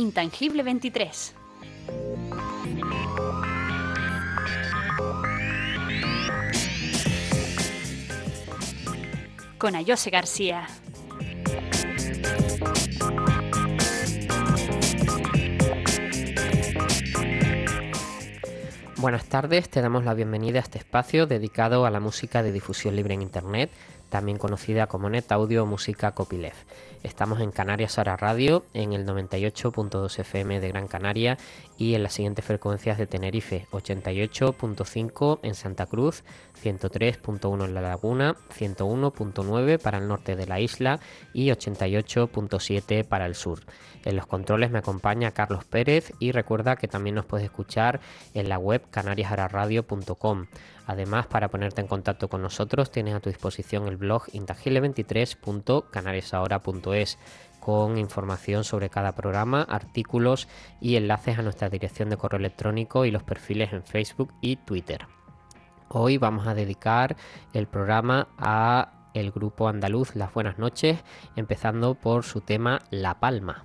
Intangible 23. Con Ayose García. Buenas tardes, te damos la bienvenida a este espacio dedicado a la música de difusión libre en Internet, también conocida como Net Audio o Música Copyleft. Estamos en Canarias Ahora Radio, en el 98.2 FM de Gran Canaria y en las siguientes frecuencias de Tenerife: 88.5 en Santa Cruz, 103.1 en La Laguna, 101.9 para el norte de la isla y 88.7 para el sur. En los controles me acompaña Carlos Pérez y recuerda que también nos puedes escuchar en la web canariasahoraradio.com. Además, para ponerte en contacto con nosotros tienes a tu disposición el blog intangible23.canariasahora.es con información sobre cada programa, artículos y enlaces a nuestra dirección de correo electrónico y los perfiles en Facebook y Twitter. Hoy vamos a dedicar el programa a el grupo andaluz Las Buenas Noches, empezando por su tema La Palma.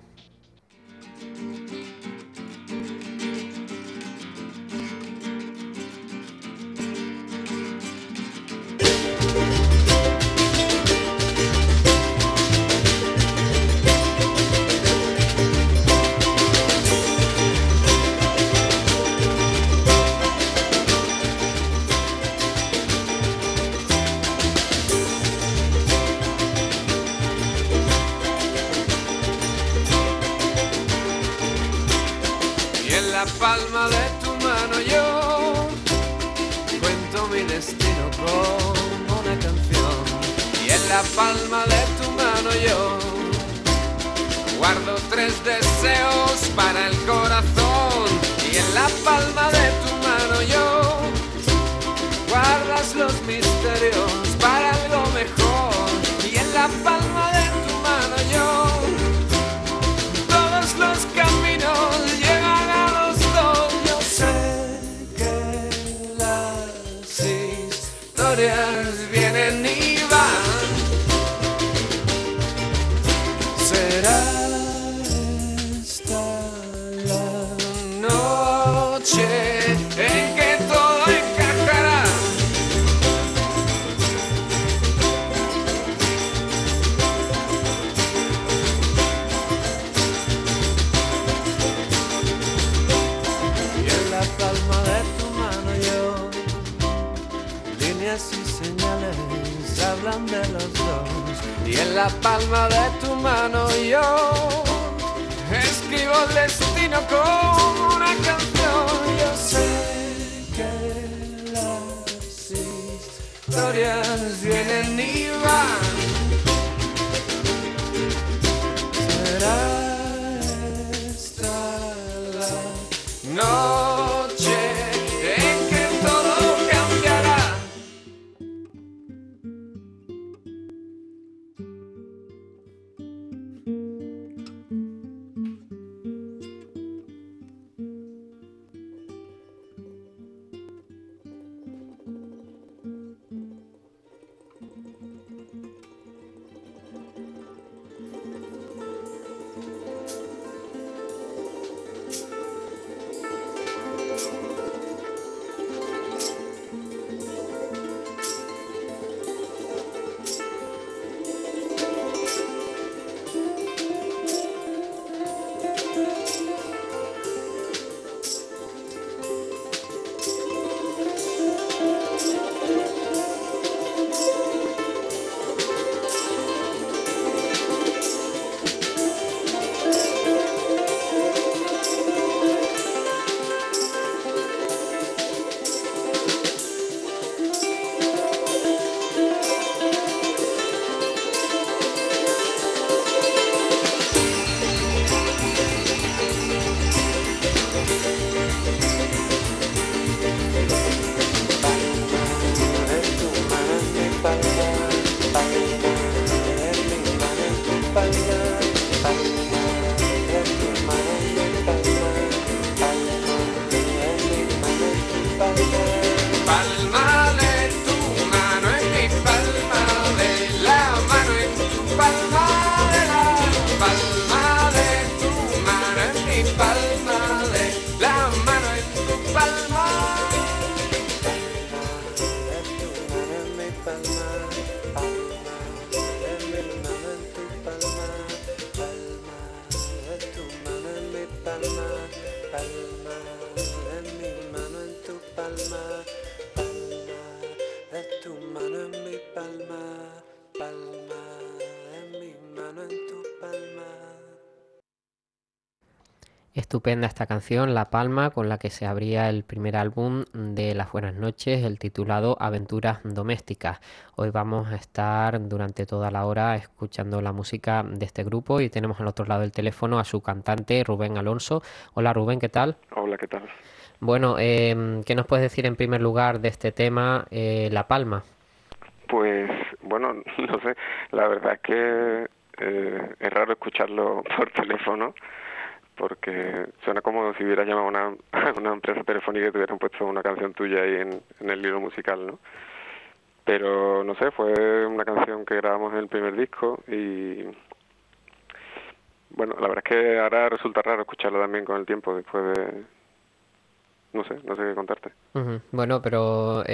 La palma de tu mano yo cuento mi destino como una canción, y en la palma de tu mano yo guardo 3 deseos para el corazón, y en la palma de tu mano yo guardas los misterios para algo mejor, y en la palma de tu mano yo todos los caminos llegan a los dos. Yo sé que las historias vienen y van. Será esta la noche en que todo encajará. Y señales hablan de los dos, y en la palma de tu mano yo escribo el destino como una canción. Yo sé que las historias vienen y van. Será esta la noche en que todo cambiará. estupenda esta canción, La Palma, con la que se abría el primer álbum de Las Buenas Noches, el titulado Aventuras Domésticas. Hoy vamos a estar durante toda la hora escuchando la música de este grupo y tenemos al otro lado del teléfono a su cantante Rubén Alonso. Hola Rubén, ¿qué tal? Hola, ¿qué tal? Bueno, ¿qué nos puedes decir en primer lugar de este tema, La Palma? Pues, bueno, no sé, la verdad es que es raro escucharlo por teléfono porque suena como si hubieras llamado a una empresa telefónica y te hubieran puesto una canción tuya ahí en el libro musical, ¿no? Pero, no sé, fue una canción que grabamos en el primer disco y, bueno, la verdad es que ahora resulta raro escucharla también con el tiempo después de... no sé qué contarte. Ujú. Bueno, pero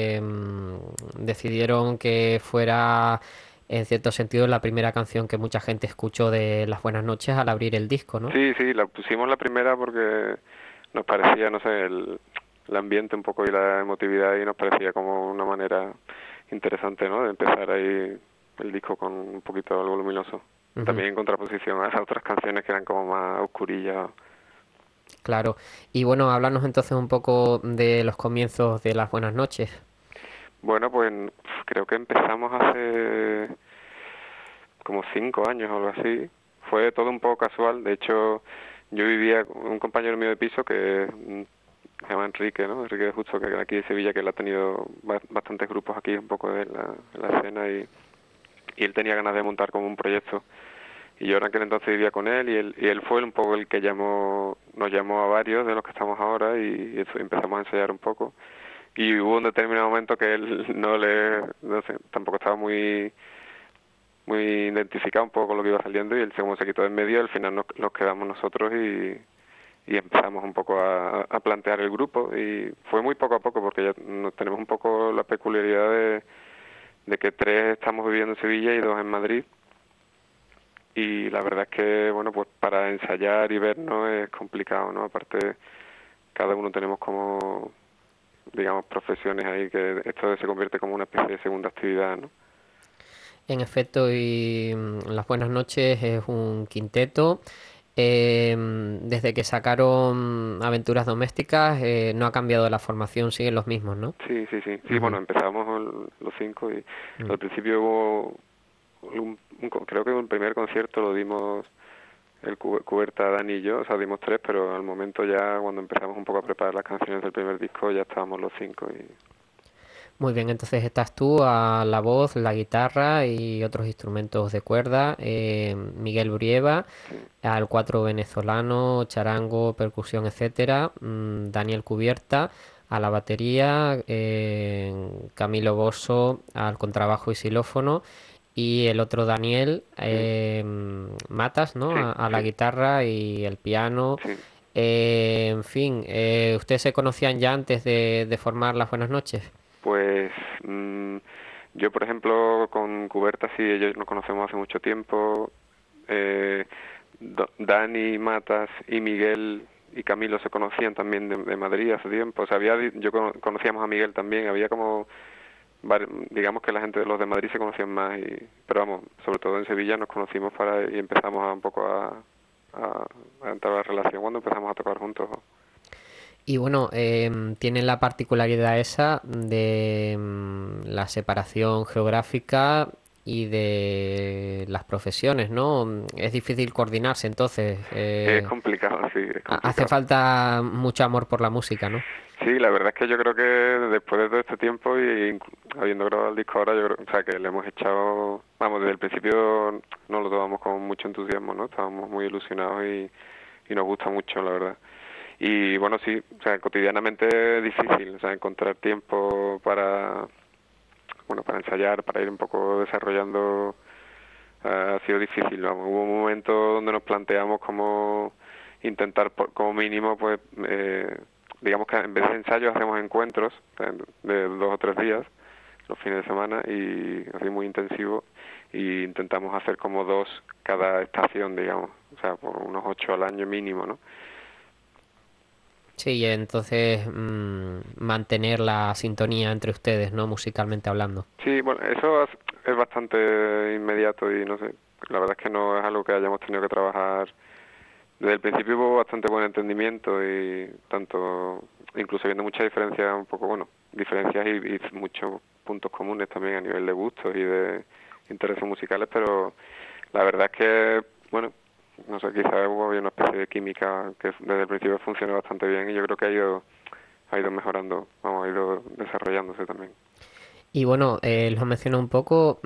decidieron que fuera, en cierto sentido, la primera canción que mucha gente escuchó de Las Buenas Noches al abrir el disco, ¿no? Sí, la pusimos la primera porque nos parecía, no sé, el ambiente un poco y la emotividad y nos parecía como una manera interesante, ¿no? De empezar ahí el disco con un poquito algo luminoso. Ujú. También en contraposición a esas otras canciones que eran como más oscurillas. Claro. Y bueno, háblanos entonces un poco de los comienzos de Las Buenas Noches. Bueno, pues creo que empezamos hace como 5 años o algo así. Fue todo un poco casual. De hecho, yo vivía con un compañero mío de piso que se llama Enrique, ¿no? Enrique de Justo, que era aquí de Sevilla, que él ha tenido bastantes grupos aquí un poco en la escena y él tenía ganas de montar como un proyecto. Y yo en aquel entonces vivía con él y él fue un poco el que nos llamó a varios de los que estamos ahora y eso, empezamos a ensayar un poco. Y hubo un determinado momento que él no sé, tampoco estaba muy identificado un poco con lo que iba saliendo y él como se quitó de en medio, al final nos quedamos nosotros y empezamos un poco a plantear el grupo y fue muy poco a poco porque ya tenemos un poco la peculiaridad de que 3 estamos viviendo en Sevilla y 2 en Madrid y la verdad es que, bueno, pues para ensayar y vernos es complicado, ¿no? Aparte, cada uno tenemos como, digamos, profesiones ahí que esto se convierte como una especie de segunda actividad, ¿no? En efecto, y Las Buenas Noches es un quinteto. Desde que sacaron Aventuras Domésticas, no ha cambiado la formación, siguen los mismos, ¿no? Sí, bueno, empezamos los 5 y Mm. al principio hubo creo que un primer concierto lo dimos el Cuberta, Dani y yo, o sea, dimos 3, pero al momento ya cuando empezamos un poco a preparar las canciones del primer disco ya estábamos los 5 y Muy bien, entonces estás tú a la voz, la guitarra y otros instrumentos de cuerda, Miguel Brieva, sí, al cuatro venezolano, charango, percusión, etcétera, Daniel Cubierta a la batería, Camilo Bosso al contrabajo y xilófono y el otro Daniel sí, Matas, ¿no? sí, A la sí, guitarra y el piano. sí. En fin, ¿ustedes se conocían ya antes de formar Las Buenas Noches? Pues yo, por ejemplo, con Cuberta sí, ellos nos conocemos hace mucho tiempo. Eh, Dani, Matas y Miguel y Camilo se conocían también de Madrid hace tiempo. O sea, conocíamos a Miguel también. Había como, digamos que la gente de los de Madrid se conocían más. Pero vamos, sobre todo en Sevilla nos conocimos y empezamos un poco a entrar a la relación cuando empezamos a tocar juntos. Y bueno, tienen la particularidad esa de la separación geográfica y de las profesiones, ¿no? Es difícil coordinarse, entonces Es complicado, sí, es hace complicado. falta mucho amor por la música, ¿no? Sí, la verdad es que yo creo que después de todo este tiempo y habiendo grabado el disco ahora, yo creo, o sea, que le hemos echado, vamos, desde el principio no lo tomamos con mucho entusiasmo, ¿no? Estábamos muy ilusionados y nos gusta mucho, la verdad. Y bueno, sí, o sea, cotidianamente es difícil, o sea, encontrar tiempo bueno, para ensayar, para ir un poco desarrollando, ha sido difícil, vamos. Hubo un momento donde nos planteamos como intentar, como mínimo, pues, digamos que en vez de ensayos hacemos encuentros de 2 o 3 días, los fines de semana, y así muy intensivo, y intentamos hacer como 2 cada estación, digamos, o sea, por unos 8 al año mínimo, ¿no? Sí, y entonces mantener la sintonía entre ustedes, ¿no? Musicalmente hablando. Sí, bueno, eso es bastante inmediato y no sé, la verdad es que no es algo que hayamos tenido que trabajar desde el principio hubo bastante buen entendimiento y tanto, incluso viendo muchas diferencias, un poco, bueno, diferencias y muchos puntos comunes también a nivel de gustos y de intereses musicales, pero la verdad es que, bueno, no sé, quizás hubo una especie de química que desde el principio funcionó bastante bien y yo creo que ha ido mejorando, vamos, ha ido desarrollándose también. Y bueno, lo mencioné un poco,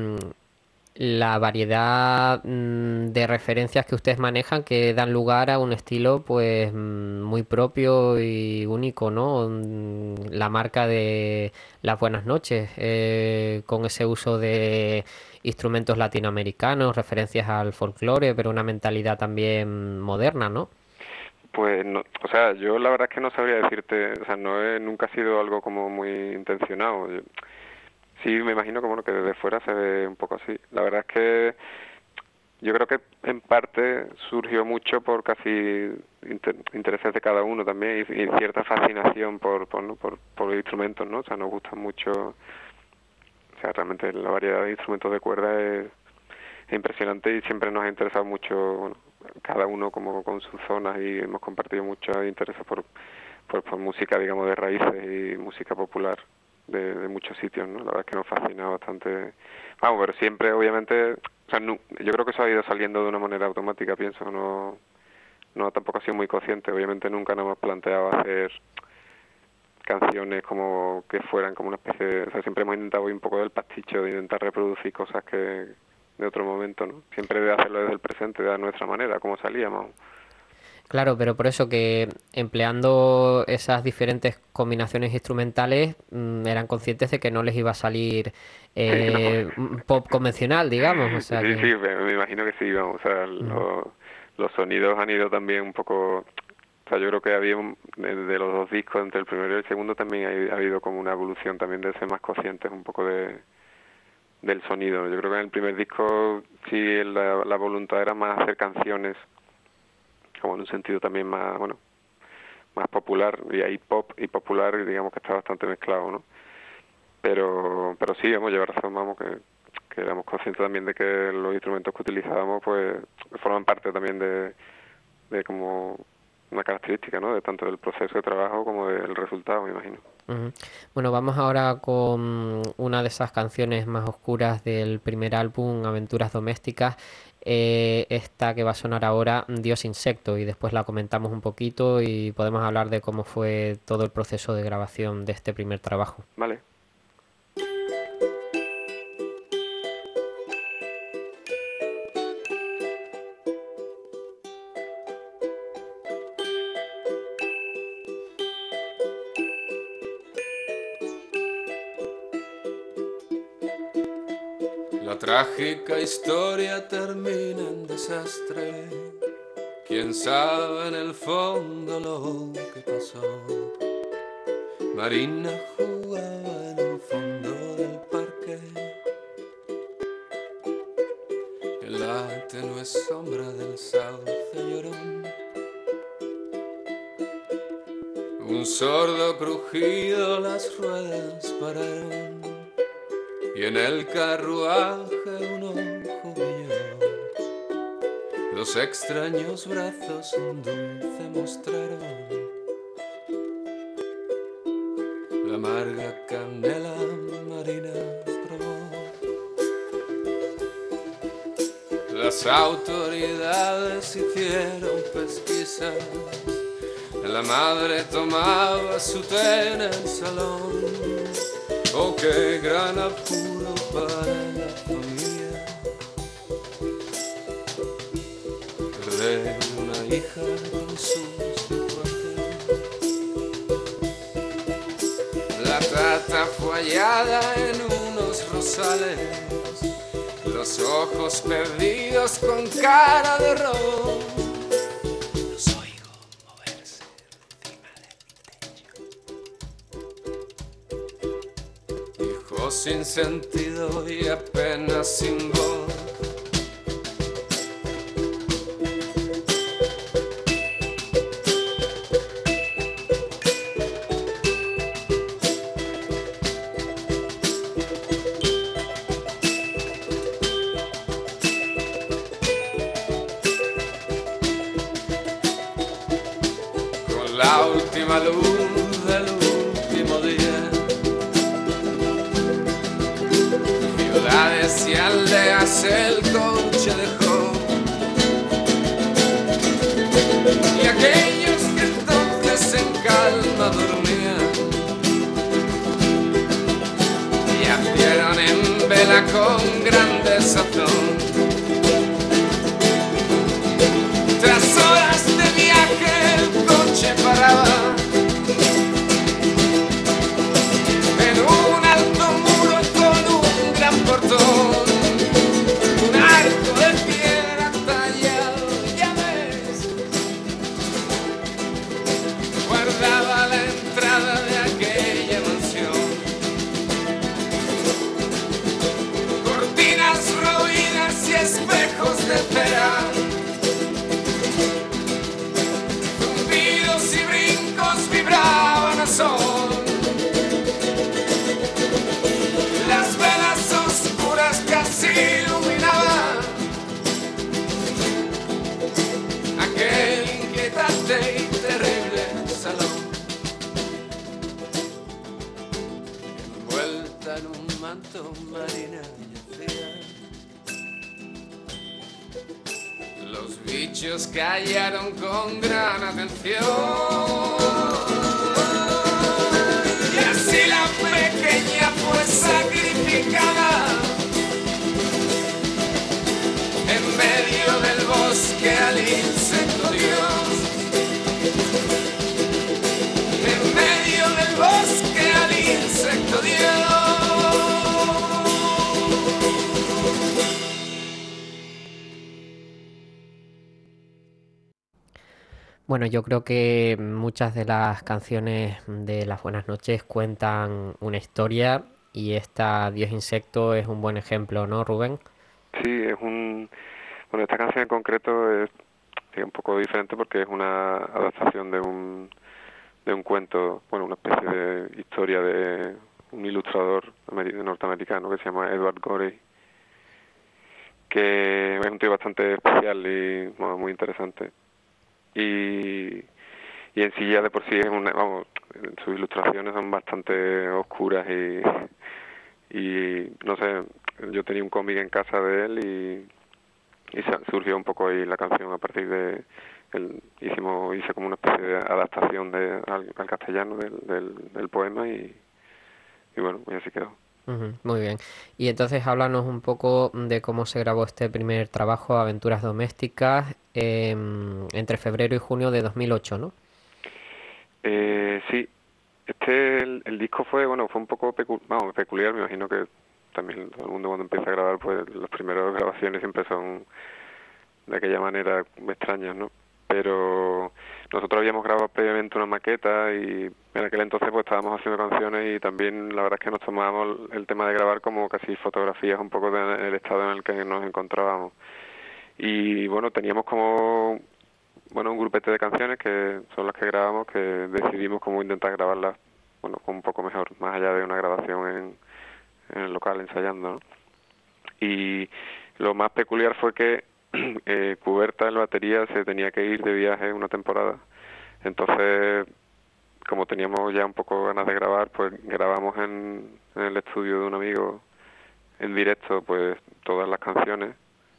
la variedad de referencias que ustedes manejan que dan lugar a un estilo pues muy propio y único, ¿no? La marca de Las Buenas Noches, con ese uso de instrumentos latinoamericanos, referencias al folclore, pero una mentalidad también moderna, ¿no? Pues no, o sea, yo la verdad es que no sabría decirte, o sea, nunca ha sido algo como muy intencionado. Sí, me imagino que bueno, que desde fuera se ve un poco así. La verdad es que yo creo que en parte surgió mucho por casi intereses de cada uno también y cierta fascinación ¿no? por los instrumentos, ¿no? O sea, nos gustan mucho, o sea, realmente la variedad de instrumentos de cuerda es impresionante y siempre nos ha interesado mucho, bueno, cada uno como con sus zonas y hemos compartido mucho interés por música, digamos, de raíces y música popular de muchos sitios, ¿no? La verdad es que nos fascina bastante. Vamos, pero siempre, obviamente, o sea, yo creo que eso ha ido saliendo de una manera automática, pienso, no tampoco ha sido muy consciente. Obviamente nunca nos hemos planteado hacer canciones como que fueran como una especie de, o sea, siempre hemos intentado ir un poco del pasticho, de intentar reproducir cosas que de otro momento, ¿no? Siempre de hacerlo desde el presente, de nuestra manera, como salíamos. Claro, pero por eso que empleando esas diferentes combinaciones instrumentales eran conscientes de que no les iba a salir Sí, no. pop convencional, digamos, o sea Sí, que... sí, me imagino que sí, vamos, o sea, los sonidos han ido también un poco, o sea, yo creo que de los dos discos, entre el primero y el segundo, también ha habido como una evolución también de ser más conscientes un poco del sonido. Yo creo que en el primer disco sí la voluntad era más hacer canciones, como en un sentido también más, bueno, más popular, y ahí pop y popular, digamos que está bastante mezclado, ¿no? Pero sí, hemos llevado razón, vamos, que éramos conscientes también de que los instrumentos que utilizábamos pues forman parte también de como una característica, ¿no? De tanto del proceso de trabajo como del resultado, me imagino. Ujú. Bueno, vamos ahora con una de esas canciones más oscuras del primer álbum, Aventuras Domésticas. Esta que va a sonar ahora, Dios Insecto, y después la comentamos un poquito y podemos hablar de cómo fue todo el proceso de grabación de este primer trabajo. Vale. La trágica historia termina en desastre. Quién sabe en el fondo lo que pasó. Marina jugaba en el fondo del parque, en la tenue sombra del sauce llorón. Un sordo crujido, las ruedas pararon y en el carruaje un ojo brilló. Los extraños brazos un dulce mostraron, la amarga canela Marina probó. Las autoridades hicieron pesquisas, la madre tomaba su té en el salón. Oh, qué gran apuro para la familia, de una hija con sus tatuajes. La tata fue hallada en unos rosales, los ojos perdidos con cara de horror. Los oigo moverse encima del techo. Dijo sin sentido y apenas sin voz. la luz del último día. Ciudades y aldeas el coche dejó, y aquellos que entonces en calma dormían yacieron en vela con gran desazón. Tras horas de viaje el coche paraba en un alto muro con un gran portón, un arco de piedra tallado, ya ves, guardaba la entrada de aquella mansión. Cortinas roídas y espejos de cera, zumbidos y brincos vibraban a sol. Las velas oscuras casi iluminaban aquel inquietante y terrible salón. Envuelta en un manto marina yacía, los bichos callaron con gran atención. Y así la pequeña fue sacrificada en medio del bosque al insecto Dios. En medio del bosque al insecto Dios. Bueno, yo creo que muchas de las canciones de Las Buenas Noches cuentan una historia y esta Dios Insecto es un buen ejemplo, ¿no, Rubén? Sí, bueno, esta canción en concreto es un poco diferente porque es una adaptación de un cuento, bueno, una especie de historia de un ilustrador norteamericano que se llama Edward Gorey, que es un tío bastante especial y bueno, muy interesante. Y en sí ya de por sí es vamos, sus ilustraciones son bastante oscuras y no sé, yo tenía un cómic en casa de él y surgió un poco ahí la canción a partir de hice como una especie de adaptación al castellano del poema y bueno, pues así quedó. Ujú, muy bien. Y entonces háblanos un poco de cómo se grabó este primer trabajo, Aventuras Domésticas, entre febrero y junio de 2008, ¿no? Sí, el disco fue un poco peculiar, me imagino que también todo el mundo cuando empieza a grabar, pues las primeras grabaciones siempre son de aquella manera extrañas, ¿no? Pero nosotros habíamos grabado previamente una maqueta y en aquel entonces pues estábamos haciendo canciones y también la verdad es que nos tomábamos el tema de grabar como casi fotografías un poco del estado en el que nos encontrábamos. Y bueno, teníamos como un grupete de canciones que son las que grabamos, que decidimos como intentar grabarlas con un poco mejor, más allá de una grabación en el local ensayando, ¿no? Y lo más peculiar fue que Cuberta, el batería, se tenía que ir de viaje una temporada. Entonces, como teníamos ya un poco ganas de grabar, pues grabamos en el estudio de un amigo en directo pues todas las canciones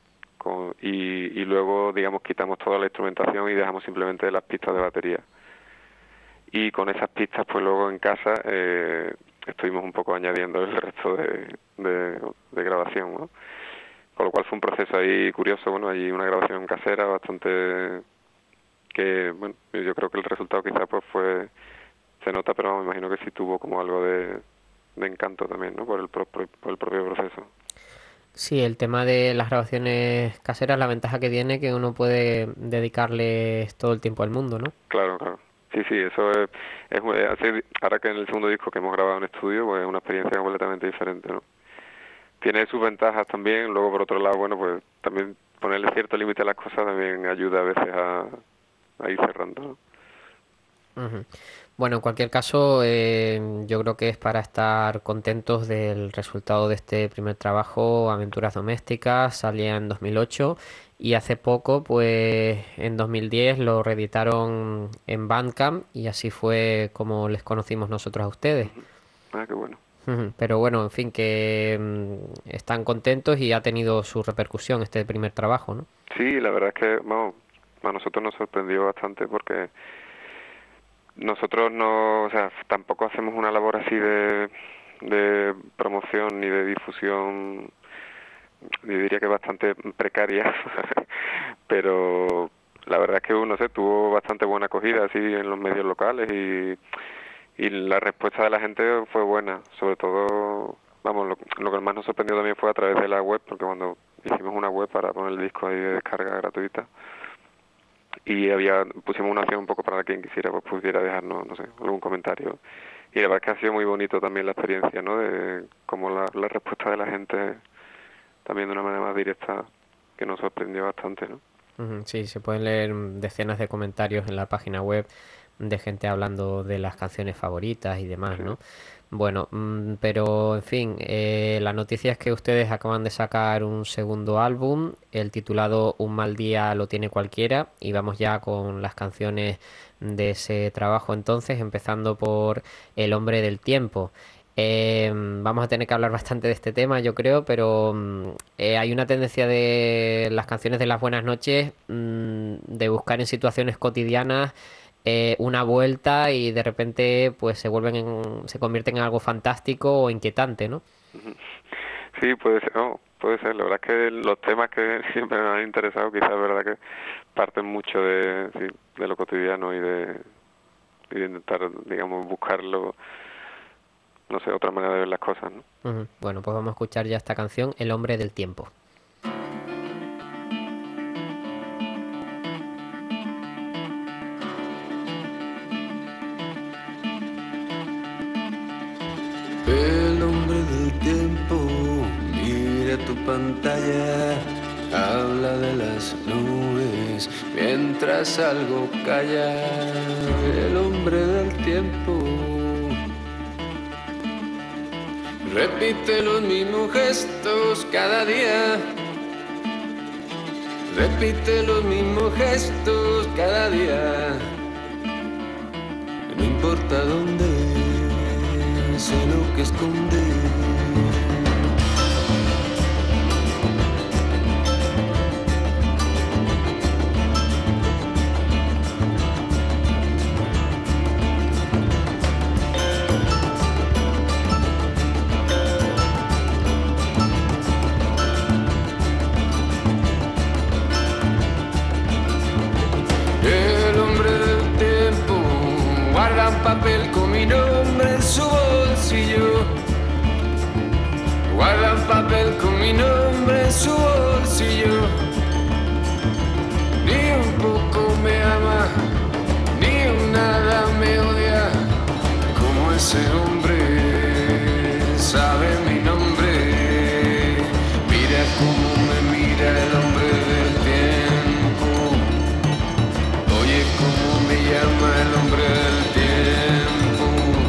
y luego, digamos, quitamos toda la instrumentación y dejamos simplemente las pistas de batería. Y con esas pistas, pues luego en casa estuvimos un poco añadiendo el resto de grabación, ¿no? Con lo cual fue un proceso ahí curioso, bueno, hay una grabación casera bastante que, bueno, yo creo que el resultado quizás pues se nota, pero me imagino que sí tuvo como algo de encanto también, ¿no? Por el propio proceso. Sí, el tema de las grabaciones caseras, la ventaja que tiene que uno puede dedicarles todo el tiempo al mundo, ¿no? Claro, claro. Sí, sí, eso ahora que en el segundo disco que hemos grabado en estudio, pues es una experiencia completamente diferente, ¿no? Tiene sus ventajas también, luego por otro lado, bueno, pues también ponerle cierto límite a las cosas también ayuda a veces a ir cerrando, ¿no? Ujú. Bueno, en cualquier caso, yo creo que es para estar contentos del resultado de este primer trabajo, Aventuras Domésticas, salía en 2008 y hace poco, pues en 2010 lo reeditaron en Bandcamp y así fue como les conocimos nosotros a ustedes. Ujú. Ah, qué bueno. Ujú. Pero bueno, en fin, que están contentos y ha tenido su repercusión este primer trabajo, ¿no? Sí, la verdad es que, vamos, a nosotros nos sorprendió bastante porque nosotros no, o sea, tampoco hacemos una labor así de promoción ni de difusión, yo diría que bastante precaria, pero la verdad es que no sé, tuvo bastante buena acogida así en los medios locales y la respuesta de la gente fue buena, sobre todo, vamos, lo que más nos sorprendió también fue a través de la web, porque cuando hicimos una web para poner el disco ahí de descarga gratuita, y pusimos una opción un poco para quien quisiera, pues pudiera dejarnos, no sé, algún comentario. Y la verdad es que ha sido muy bonito también la experiencia, ¿no? De cómo la respuesta de la gente, también de una manera más directa, que nos sorprendió bastante, ¿no? Ujú. Sí, se pueden leer decenas de comentarios en la página web de gente hablando de las canciones favoritas y demás, Sí. ¿no? Bueno, pero en fin, la noticia es que ustedes acaban de sacar un segundo álbum, el titulado Un mal día lo tiene cualquiera, y vamos ya con las canciones de ese trabajo entonces, empezando por El hombre del tiempo. Vamos a tener que hablar bastante de este tema, yo creo, pero hay una tendencia de las canciones de las buenas noches de buscar en situaciones cotidianas una vuelta y de repente pues se convierten en algo fantástico o inquietante, ¿no? Ujú. Sí, puede ser, no, puede ser. La verdad es que los temas que siempre nos han interesado, quizás es verdad que parten mucho sí, de lo cotidiano y de intentar, digamos, buscarlo, no sé, otra manera de ver las cosas, ¿no? Ujú. Bueno, pues vamos a escuchar ya esta canción, El hombre del tiempo. El hombre del tiempo mira tu pantalla, habla de las nubes mientras algo calla. El hombre del tiempo repite los mismos gestos cada día, repite los mismos gestos cada día. No importa dónde, sé lo que esconde. El hombre del tiempo guarda un papel con mi nombre en su bolsillo. Guarda un papel con mi nombre en su bolsillo. Ni un poco me ama, ni un nada me odia. Como ese hombre sabe mi nombre. Mira cómo me mira el hombre del tiempo. Oye cómo me llama el hombre del tiempo.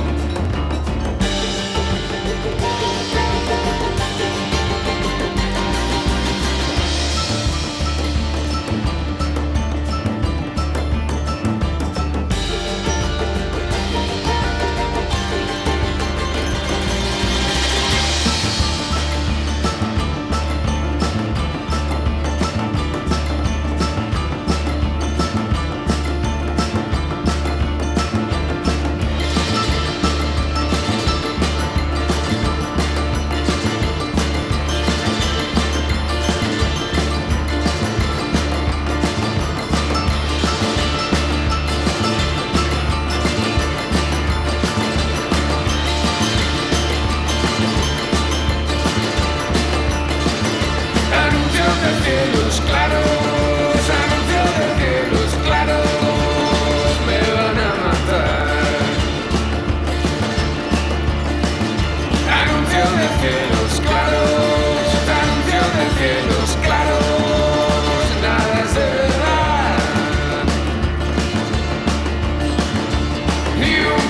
Anuncio de cielos claros, anuncio de cielos claros, me van a matar. Anuncio de cielos claros, anuncio de cielos claros, nada es de verdad. Ni un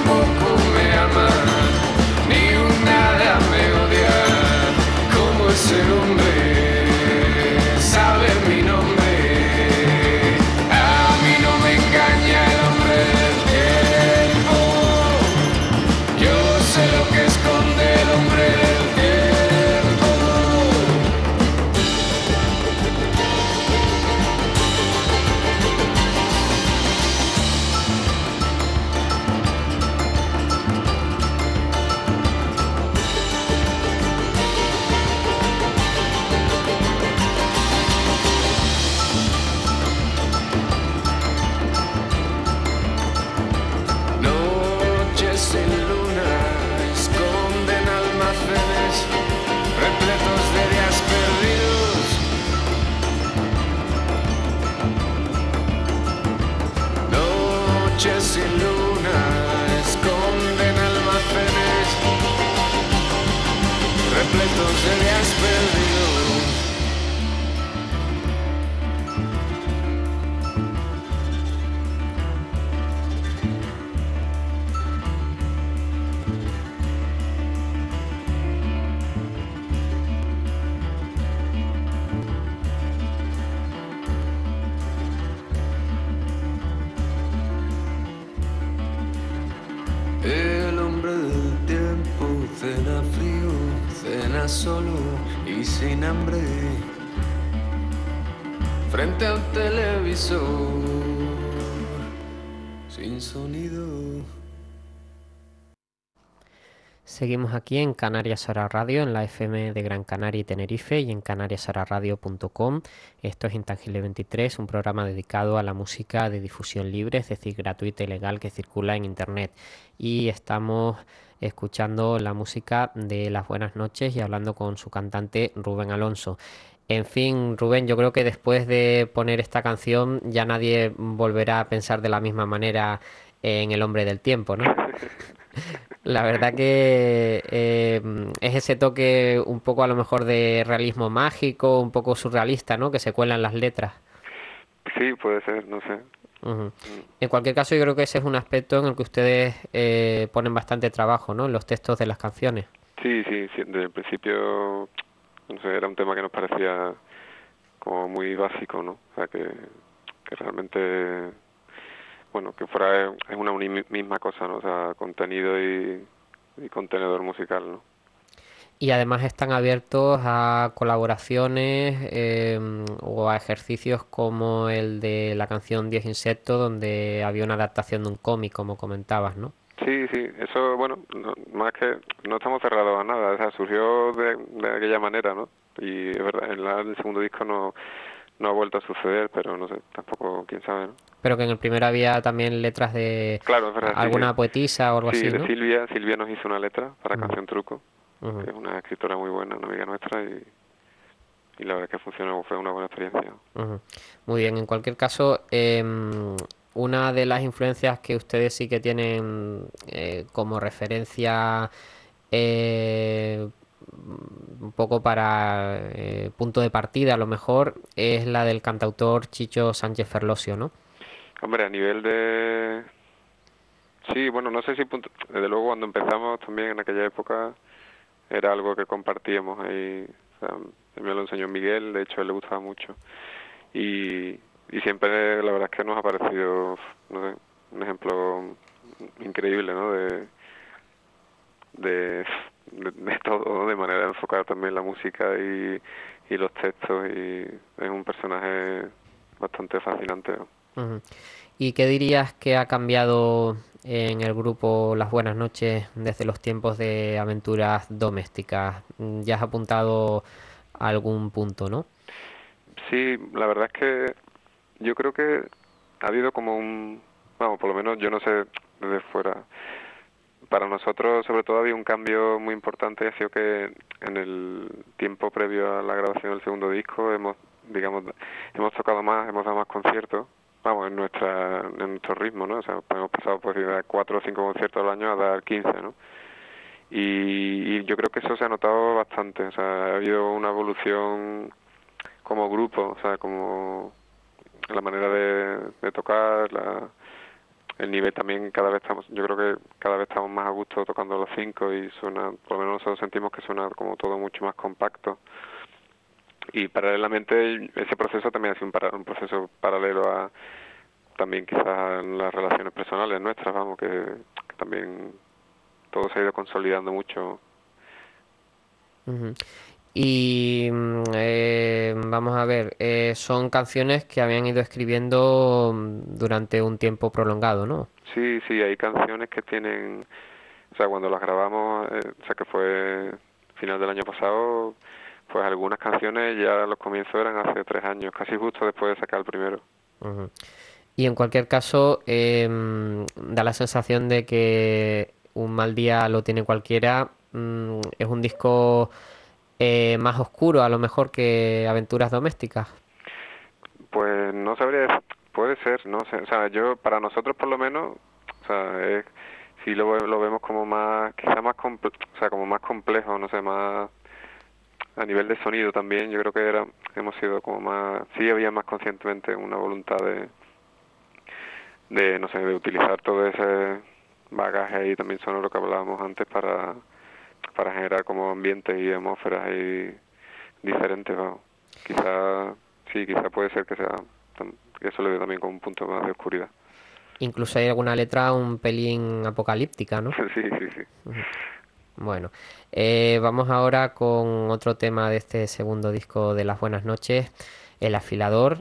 cena solo y sin hambre, frente al televisor, sin sonido. Seguimos aquí en Canarias Hora Radio, en la FM de Gran Canaria y Tenerife y en canariashoraradio.com. Esto es Intangible 23, un programa dedicado a la música de difusión libre, es decir, gratuita y legal, que circula en Internet. Y estamos escuchando la música de Las Buenas Noches y hablando con su cantante Rubén Alonso. En fin, Rubén, yo creo que después de poner esta canción ya nadie volverá a pensar de la misma manera en El Hombre del Tiempo, ¿no? La verdad que es ese toque un poco a lo mejor de realismo mágico, un poco surrealista, ¿no? Que se cuelan las letras. Sí, puede ser, no sé. Ujú. En cualquier caso, yo creo que ese es un aspecto en el que ustedes ponen bastante trabajo, ¿no? En los textos de las canciones. Sí, sí, sí, desde el principio, no sé, era un tema que nos parecía como muy básico, ¿no? O sea, que realmente, bueno, que fuera es una misma cosa, ¿no? O sea, contenido y contenedor musical, ¿no? Y además están abiertos a colaboraciones o a ejercicios como el de la canción 10 Insectos, donde había una adaptación de un cómic, como comentabas, ¿no? Sí, sí, eso, bueno, más que no estamos cerrados a nada, o sea, surgió de aquella manera, ¿no? Y es verdad, en el segundo disco no ha vuelto a suceder, pero no sé, tampoco, quién sabe, ¿no? Pero que en el primero había también letras de Claro, es verdad, sí, alguna poetisa o algo sí, así, de ¿no? Silvia nos hizo una letra para Ujú, Canción Truco, ujú, que es una escritora muy buena, una amiga nuestra, y la verdad es que funcionó, fue una buena experiencia. ujú. Muy bien, en cualquier caso, una de las influencias que ustedes sí que tienen como referencia eh, un poco para punto de partida, a lo mejor, es la del cantautor Chicho Sánchez Ferlosio, ¿no? Hombre, a nivel de... Sí, bueno, no sé si desde luego cuando empezamos también en aquella época era algo que compartíamos ahí, o sea, me lo enseñó Miguel, de hecho a él le gustaba mucho y, y siempre la verdad es que nos ha parecido, no sé, un ejemplo increíble, ¿no? De, de todo, de manera de enfocar también la música y los textos y es un personaje bastante fascinante, ¿no? Ujú. ¿Y qué dirías que ha cambiado en el grupo Las Buenas Noches desde los tiempos de aventuras domésticas? Ya has apuntado a algún punto, ¿no? Sí, la verdad es que yo creo que ha habido como vamos, por lo menos yo no sé desde fuera. Para nosotros, sobre todo, había un cambio muy importante, ha sido que en el tiempo previo a la grabación del segundo disco digamos, hemos tocado más, hemos dado más conciertos, vamos, en nuestro ritmo, ¿no? O sea, hemos pasado pues de dar 4 o 5 conciertos al año a dar 15, ¿no? Y yo creo que eso se ha notado bastante, o sea, ha habido una evolución como grupo, o sea, como la manera de tocar, el nivel también cada vez yo creo que cada vez estamos más a gusto tocando los cinco y suena, por lo menos nosotros sentimos que suena como todo mucho más compacto. Y paralelamente ese proceso también ha sido un proceso paralelo a también quizás las relaciones personales nuestras, vamos, que también todo se ha ido consolidando mucho. Ujú. Y vamos a ver, son canciones que habían ido escribiendo durante un tiempo prolongado, ¿no? Sí, sí, hay canciones que tienen, o sea, cuando las grabamos, o sea, que fue final del año pasado, pues algunas canciones ya los comienzos eran hace 3 años, casi justo después de sacar el primero. Ujú. Y en cualquier caso, da la sensación de que Un mal día lo tiene cualquiera. Es un disco más oscuro, a lo mejor, que Aventuras Domésticas. Pues no sabría, puede ser, no sé, o sea, para nosotros por lo menos, o sea, sí lo vemos como más, quizá más, o sea, como más complejo, no sé, más a nivel de sonido también, yo creo que hemos sido como más, sí había más conscientemente una voluntad no sé, de utilizar todo ese bagaje ahí también sonoro que hablábamos antes para generar como ambientes y atmósferas ahí diferentes, vamos. Quizá, sí, quizá puede ser que que eso le dé también como un punto más de oscuridad. Incluso hay alguna letra un pelín apocalíptica, ¿no? Sí, sí, sí. Bueno, vamos ahora con otro tema de este segundo disco de Las Buenas Noches, El Afilador.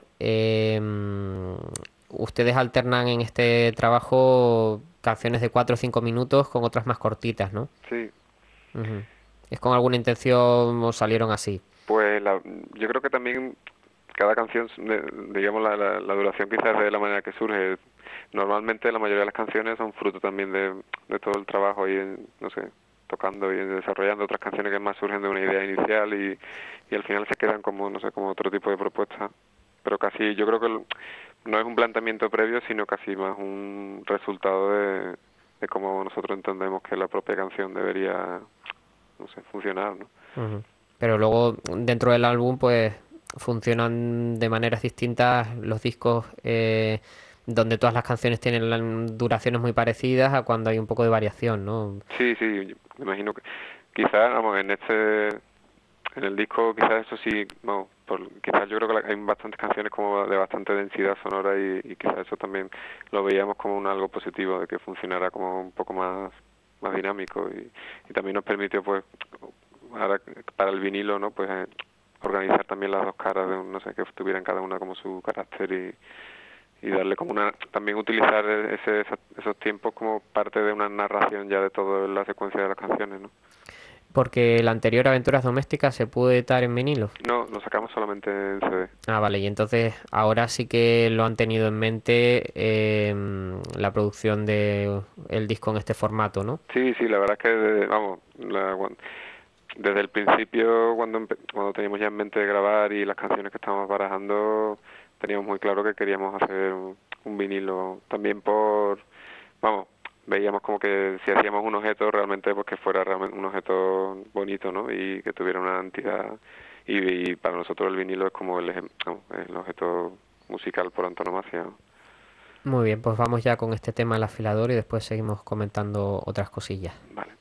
Ustedes alternan en este trabajo canciones de 4 o 5 minutos con otras más cortitas, ¿no? Sí, Ujú. ¿Es con alguna intención o salieron así? pues yo creo que también cada canción, digamos, la duración quizás de la manera que surge. Normalmente la mayoría de las canciones son fruto también de todo el trabajo y, no sé, tocando y desarrollando otras canciones que más surgen de una idea inicial y al final se quedan como, no sé, como otro tipo de propuesta. Pero casi, yo creo que no es un planteamiento previo, sino casi más un resultado de cómo nosotros entendemos que la propia canción debería, no sé, funcionar, ¿no? Ujú. Pero luego dentro del álbum pues funcionan de maneras distintas los discos donde todas las canciones tienen duraciones muy parecidas a cuando hay un poco de variación, ¿no? Sí, sí, yo me imagino que quizás, vamos, en el disco quizás eso sí, no, quizás yo creo que hay bastantes canciones como de bastante densidad sonora y quizás eso también lo veíamos como algo positivo, de que funcionara como un poco más dinámico y también nos permitió pues ahora para el vinilo, ¿no? Pues organizar también las dos caras de no sé, que tuvieran cada una como su carácter y darle como también utilizar esos tiempos como parte de una narración ya de toda la secuencia de las canciones, ¿no? Porque el anterior Aventuras Domésticas se pudo editar en vinilo. No, lo sacamos solamente en CD. Ah, vale, y entonces ahora sí que lo han tenido en mente la producción de el disco en este formato, ¿no? Sí, sí, la verdad es que, vamos, desde el principio, cuando teníamos ya en mente grabar y las canciones que estábamos barajando, teníamos muy claro que queríamos hacer un vinilo. También vamos, veíamos como que si hacíamos un objeto, realmente pues que fuera realmente un objeto bonito, ¿no? Y que tuviera una entidad. Y para nosotros el vinilo es como vamos, el objeto musical por antonomasia, ¿no? Muy bien, pues vamos ya con este tema del afilador y después seguimos comentando otras cosillas. Vale.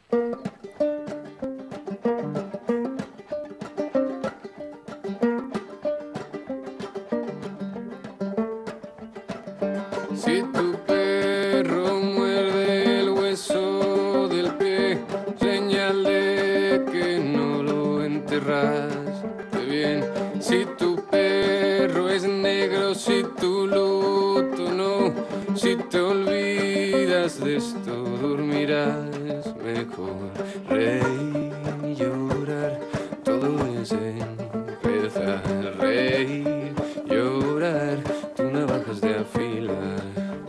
Si tu perro muerde el hueso del pie, señal de que no lo enterraste bien. Si tu perro es negro, si tu luto no, si te olvidas de esto, dormirás mejor. Reír y llorar, todo es empezar. Reír, llorar, tú navajas de afilar.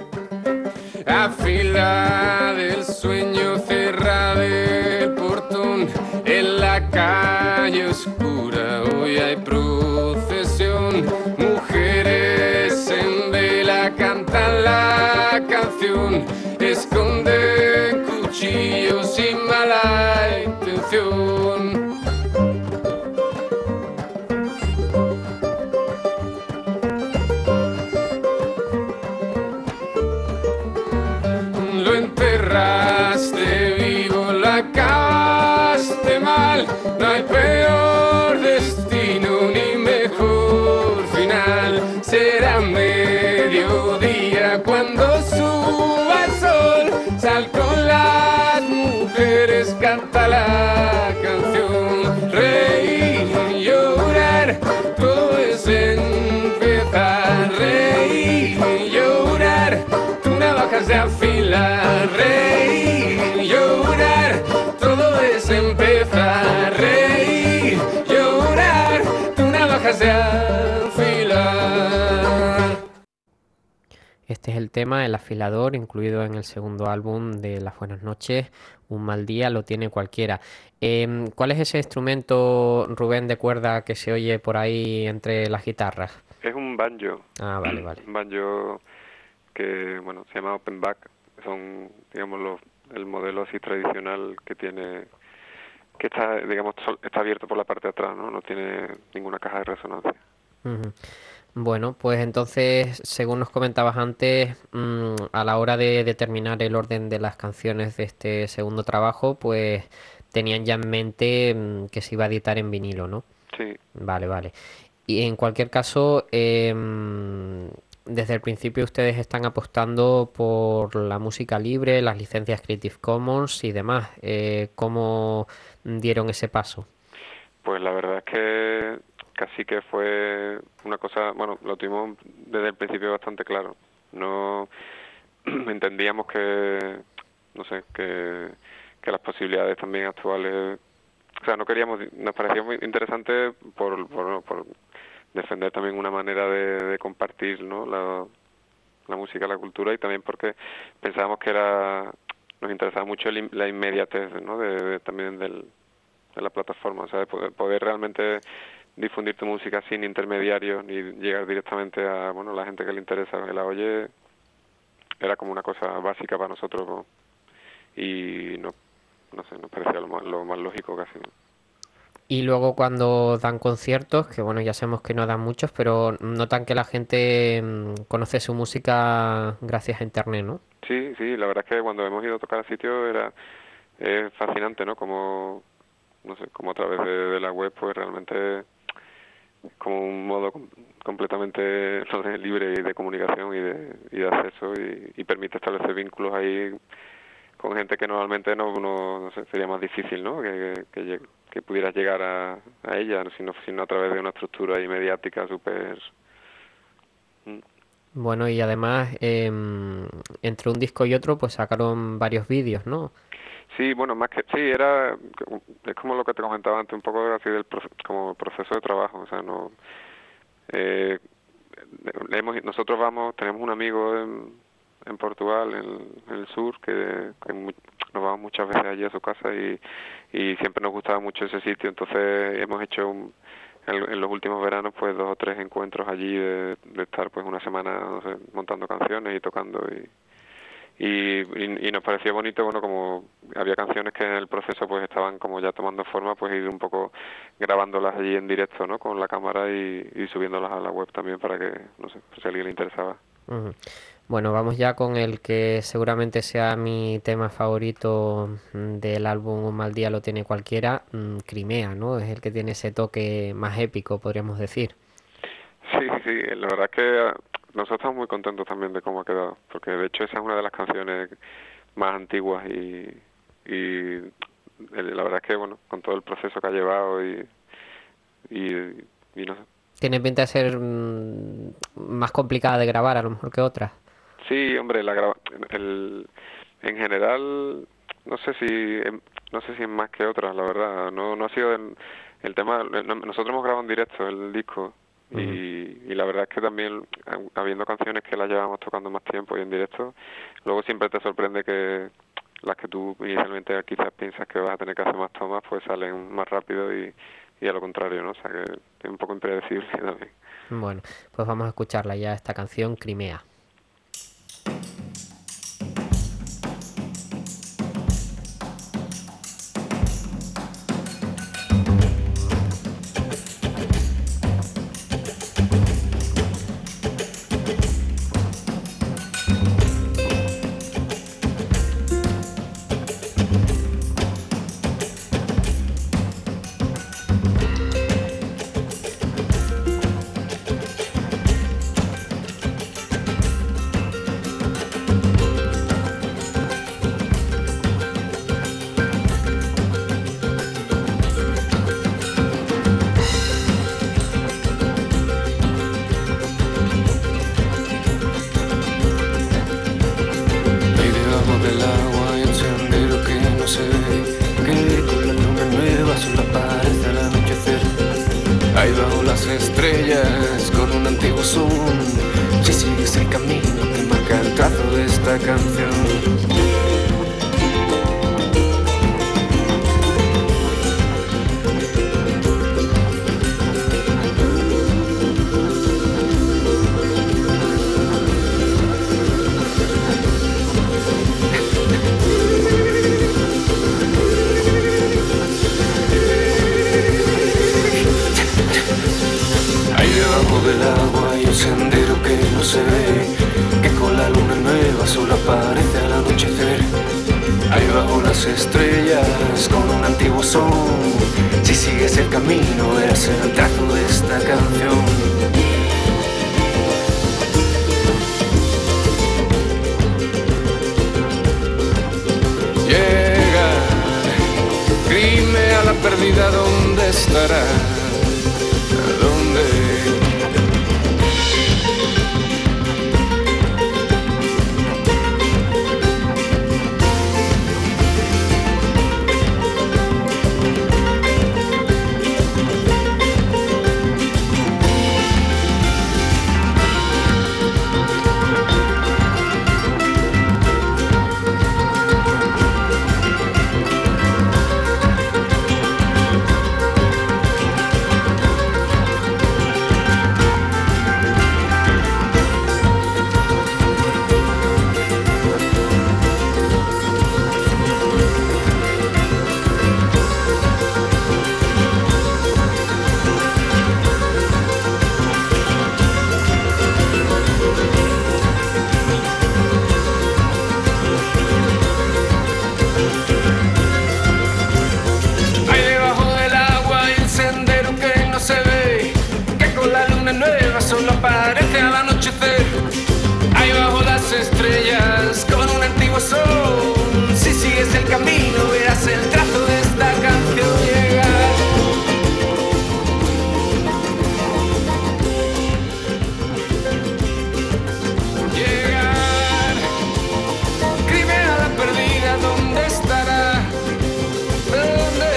Afila del sueño, cerra del portón. En la calle oscura hoy hay procesión. Mujeres en vela cantan la canción. Esconden cuchillos sin mala intención. Lo enterraste vivo, lo acabaste mal. No hay peor destino ni mejor final. Será mediodía cuando suba el sol. Sal con las mujeres, canta la canción. Reír y llorar, todo es empezar. Reír y llorar, tú navajas de afilar. Reír y llorar, todo es empezar. Reír, llorar, tú navajas de afilar. Este es el tema, El Afilador, incluido en el segundo álbum de Las Buenas Noches. Un mal día lo tiene cualquiera. ¿Cuál es ese instrumento, Rubén, de cuerda que se oye por ahí entre las guitarras? Es un banjo. Ah, vale, vale. Un banjo que, bueno, se llama open back. Son, digamos, el modelo así tradicional que tiene, que está, digamos, está abierto por la parte de atrás, ¿no? No tiene ninguna caja de resonancia. Ujú. Bueno, pues entonces, según nos comentabas antes, a la hora de determinar el orden de las canciones de este segundo trabajo, pues tenían ya en mente que se iba a editar en vinilo, ¿no? Sí, Vale, vale. Y en cualquier caso, desde el principio ustedes están apostando por la música libre, las licencias Creative Commons y demás. ¿Cómo dieron ese paso? Pues la verdad es que casi que fue una cosa, bueno, lo tuvimos desde el principio bastante claro. No entendíamos que, no sé, que las posibilidades también actuales, o sea, no queríamos, nos parecía muy interesante por defender también una manera de compartir, ¿no? La música, la cultura, y también porque pensábamos que nos interesaba mucho la inmediatez, ¿no? También de la plataforma, o sea, de poder realmente difundir tu música sin intermediarios ni llegar directamente a, bueno, la gente que le interesa, que la oye, era como una cosa básica para nosotros, ¿no? Y no sé, nos parecía lo más lógico casi. Y luego cuando dan conciertos, que bueno, ya sabemos que no dan muchos, pero notan que la gente conoce su música gracias a internet, ¿no? Sí, sí, la verdad es que cuando hemos ido a tocar a sitio es fascinante, ¿no? Como, no sé, como a través de la web, pues realmente es como un modo completamente no sé, libre y de comunicación y de acceso y permite establecer vínculos ahí con gente que normalmente no sé, sería más difícil, ¿no? Que pudieras llegar a ella, sino a través de una estructura ahí mediática súper... Bueno, y además, entre un disco y otro, pues sacaron varios vídeos, ¿no? Sí, bueno, más que... Sí, es como lo que te comentaba antes, un poco así como proceso de trabajo, o sea, no... Eh, nosotros tenemos un amigo en Portugal, en el sur, que nos vamos muchas veces allí a su casa y siempre nos gustaba mucho ese sitio, entonces hemos hecho en los últimos veranos pues 2 o 3 encuentros allí de estar pues una semana, no sé, montando canciones y tocando y nos pareció bonito, bueno, como había canciones que en el proceso pues estaban como ya tomando forma, pues ir un poco grabándolas allí en directo, ¿no? Con la cámara y subiéndolas a la web también para que, no sé, pues si a alguien le interesaba. Ujú. Bueno, vamos ya con el que seguramente sea mi tema favorito del álbum Un mal día lo tiene cualquiera, Crimea, ¿no? Es el que tiene ese toque más épico, podríamos decir. Sí, sí, la verdad es que nosotros estamos muy contentos también de cómo ha quedado, porque de hecho esa es una de las canciones más antiguas la verdad es que, bueno, con todo el proceso que ha llevado y no sé. Tiene pinta de ser más complicada de grabar a lo mejor que otras. Sí, hombre, en general no sé si es más que otras, la verdad. No ha sido el tema. Nosotros hemos grabado en directo el disco y la verdad es que también habiendo canciones que las llevamos tocando más tiempo y en directo, luego siempre te sorprende que las que tú inicialmente quizás piensas que vas a tener que hacer más tomas, pues salen más rápido y a lo contrario, ¿no? O sea que es un poco impredecible también. Bueno, pues vamos a escucharla ya, esta canción, Crimea. Estrellas con un antiguo son. Si sigues el camino que marca el trazo de esta canción. Del agua y un sendero que no se ve, que con la luna nueva solo aparece al anochecer. Ahí bajo las estrellas con un antiguo son. Si sigues el camino verás el trazo de esta canción. perdida, ¿dónde estará? ¿Dónde? Solo aparece al anochecer, ahí bajo las estrellas, con un antiguo sol. Si sigues el camino, verás el trazo de esta canción llegar. Llegar, Crimea la perdida, ¿dónde estará? ¿Dónde?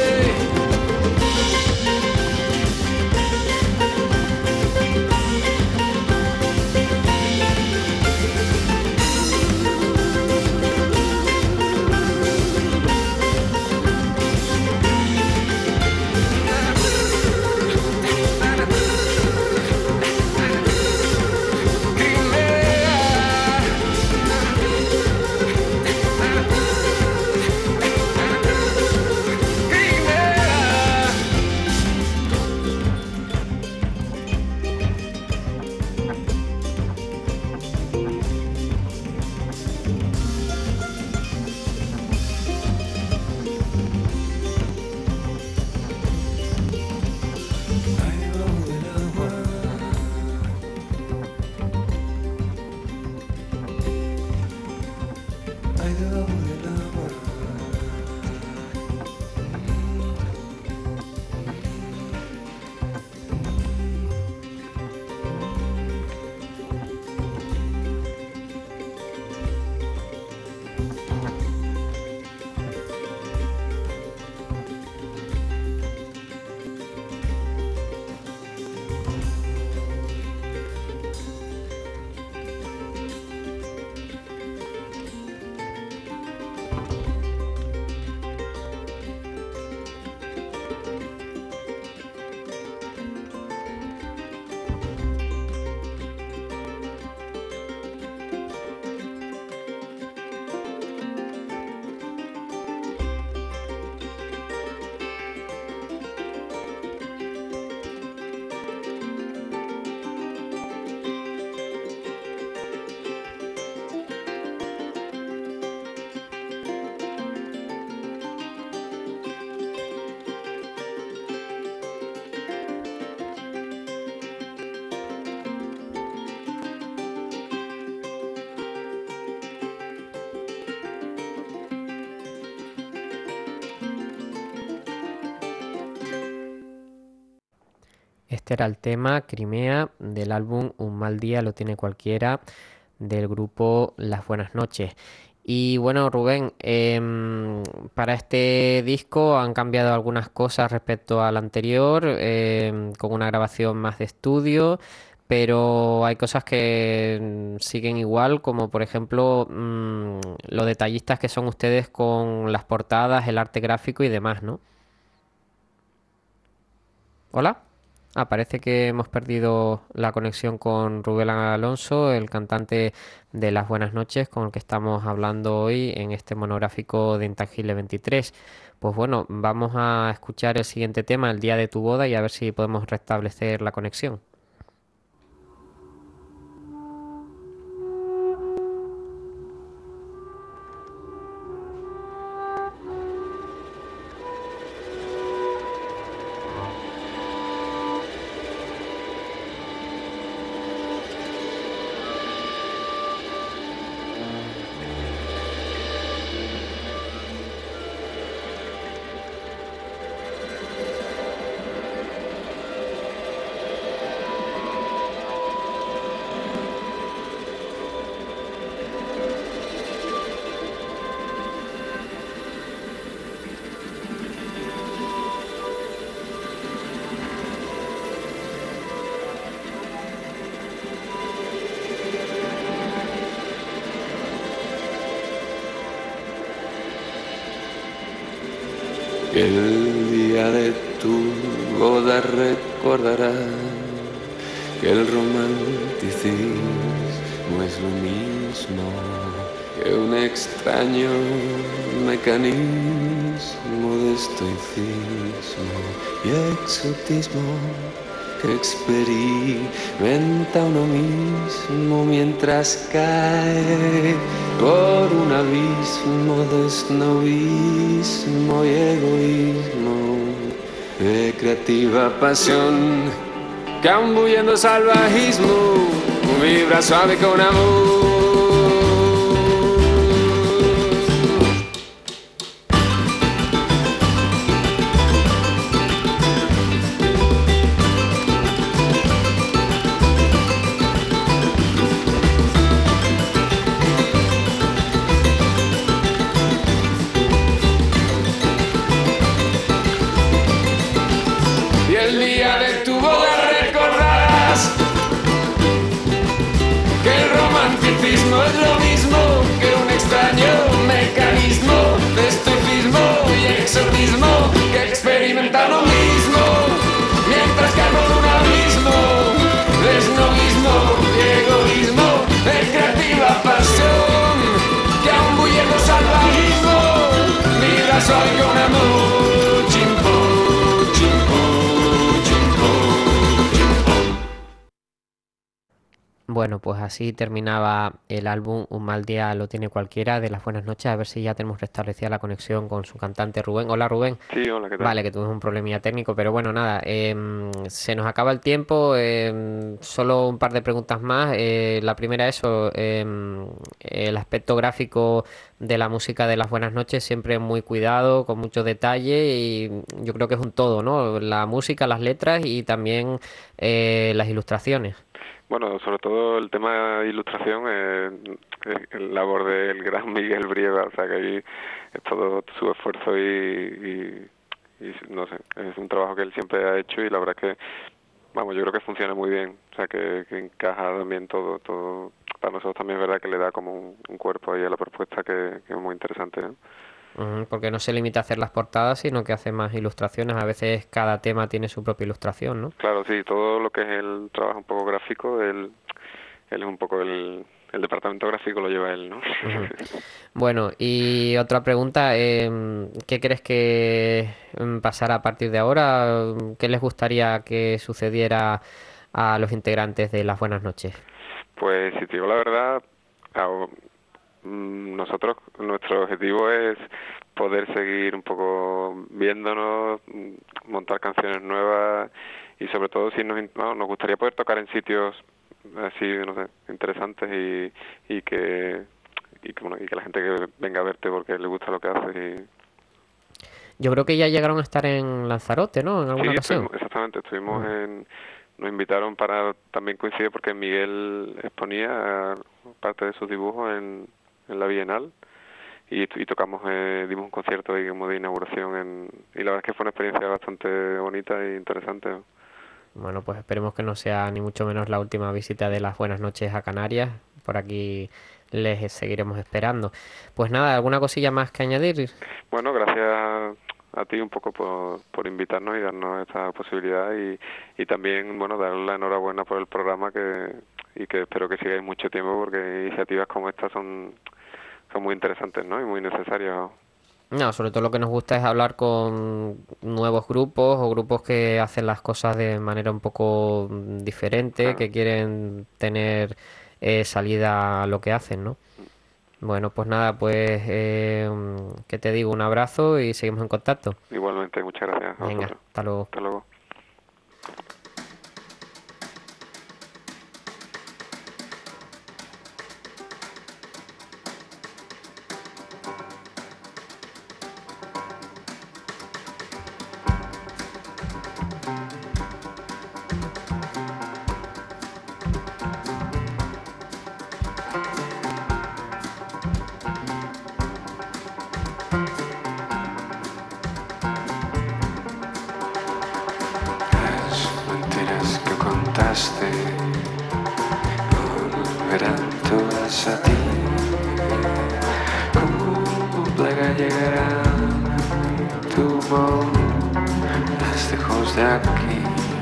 Este era el tema Crimea del álbum Un mal día lo tiene cualquiera del grupo Las Buenas Noches. Y bueno, Rubén, para este disco han cambiado algunas cosas respecto al anterior, con una grabación más de estudio, pero hay cosas que siguen igual, como por ejemplo los detallistas que son ustedes con las portadas, el arte gráfico y demás, ¿no? ¿Hola? Parece que hemos perdido la conexión con Rubén Alonso, el cantante de Las Buenas Noches, con el que estamos hablando hoy en este monográfico de Intangible 23. Pues bueno, vamos a escuchar el siguiente tema, El día de tu boda, y a ver si podemos restablecer la conexión. que el día de tu boda recordarás que el romanticismo es lo mismo que un extraño mecanismo de estoicismo y exotismo que experimenta uno mismo mientras cae por un abismo de snobismo y egoísmo, de creativa pasión, cambullendo salvajismo, vibra suave con amor. Bueno, pues así terminaba el álbum Un mal día lo tiene cualquiera de Las Buenas Noches. A ver si ya tenemos restablecida la conexión con su cantante Rubén. Hola Rubén. Sí, hola, ¿qué tal? Vale, que tuvimos un problemilla técnico, pero bueno, nada, se nos acaba el tiempo, solo un par de preguntas más. La primera, eso, el aspecto gráfico de la música de Las Buenas Noches siempre muy cuidado, con mucho detalle y yo creo que es un todo, ¿no? La música, las letras y también las ilustraciones. Bueno, sobre todo el tema de ilustración es labor del gran Miguel Brieva, o sea que ahí es todo su esfuerzo y no sé, es un trabajo que él siempre ha hecho y la verdad es que, vamos, yo creo que funciona muy bien, o sea que encaja también todo, para nosotros también es verdad que le da como un cuerpo ahí a la propuesta que es muy interesante, ¿no? Porque no se limita a hacer las portadas, sino que hace más ilustraciones. A veces cada tema tiene su propia ilustración, ¿no? Claro, sí, todo lo que es el trabajo un poco gráfico, él es un poco el departamento gráfico lo lleva él, ¿no? Bueno, y otra pregunta, ¿qué crees que pasará a partir de ahora? ¿Qué les gustaría que sucediera a los integrantes de Las Buenas Noches? Pues si te digo la verdad, nosotros, nuestro objetivo es poder seguir un poco viéndonos, montar canciones nuevas y sobre todo si nos gustaría poder tocar en sitios así, no sé, interesantes y que bueno, y que la gente que venga a verte porque le gusta lo que haces y Yo creo que ya llegaron a estar en Lanzarote, ¿no? En alguna sí, ocasión. exactamente, nos invitaron para, también coincide porque Miguel exponía parte de sus dibujos en la Bienal y tocamos, dimos un concierto ahí como de inauguración y la verdad es que fue una experiencia bastante bonita e interesante. Bueno, pues esperemos que no sea ni mucho menos la última visita de Las Buenas Noches a Canarias. Por aquí les seguiremos esperando. Pues nada, ¿alguna cosilla más que añadir? Bueno, gracias a ti un poco por invitarnos y darnos esta posibilidad y también, bueno, darle la enhorabuena por el programa y que espero que sigáis mucho tiempo porque iniciativas como estas son muy interesantes, ¿no? Y muy necesarias. No, sobre todo lo que nos gusta es hablar con nuevos grupos o grupos que hacen las cosas de manera un poco diferente, Claro. que quieren tener salida a lo que hacen, ¿no? Bueno, pues nada, pues ¿qué te digo? Un abrazo y seguimos en contacto. Igualmente, muchas gracias a Venga, vosotros. hasta luego. Hasta luego. Volverán todas a ti, como plaga llegará tu voz. lejos de aquí.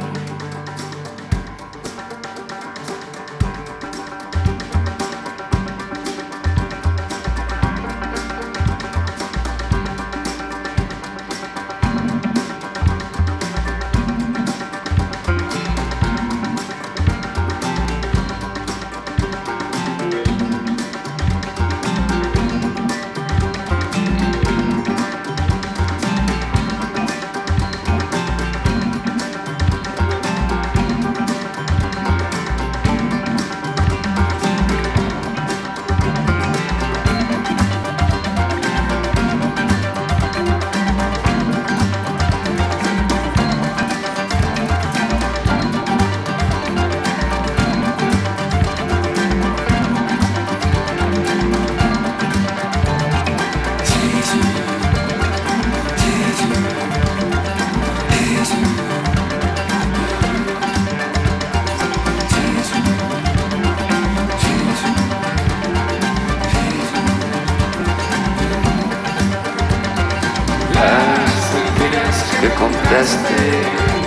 Que compraste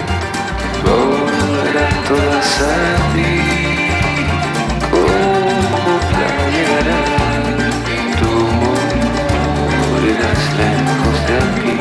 volverán todas a ti. ¿Cómo llegará? Tú morirás lejos de aquí.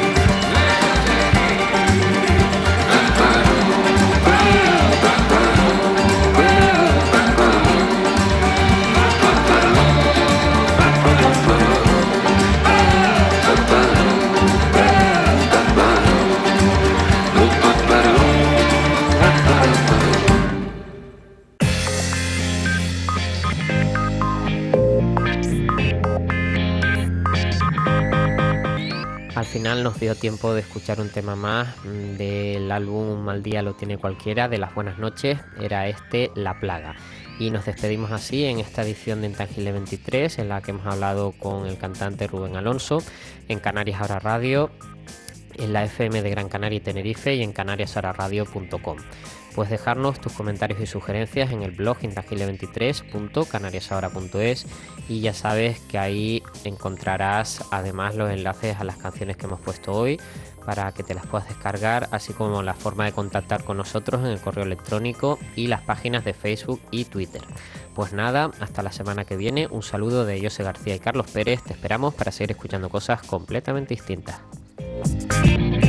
Al final nos dio tiempo de escuchar un tema más del álbum Un mal día lo tiene cualquiera, de las buenas noches, era este, La Plaga. Y nos despedimos así en esta edición de Intangible 23, en la que hemos hablado con el cantante Rubén Alonso, en Canarias Ahora Radio, en la FM de Gran Canaria y Tenerife y en canariasahoraradio.com. Puedes dejarnos tus comentarios y sugerencias en el blog intangible23.canariasahora.es y ya sabes que ahí encontrarás además los enlaces a las canciones que hemos puesto hoy para que te las puedas descargar, así como la forma de contactar con nosotros en el correo electrónico y las páginas de Facebook y Twitter. Pues nada, hasta la semana que viene, un saludo de José García y Carlos Pérez, te esperamos para seguir escuchando cosas completamente distintas.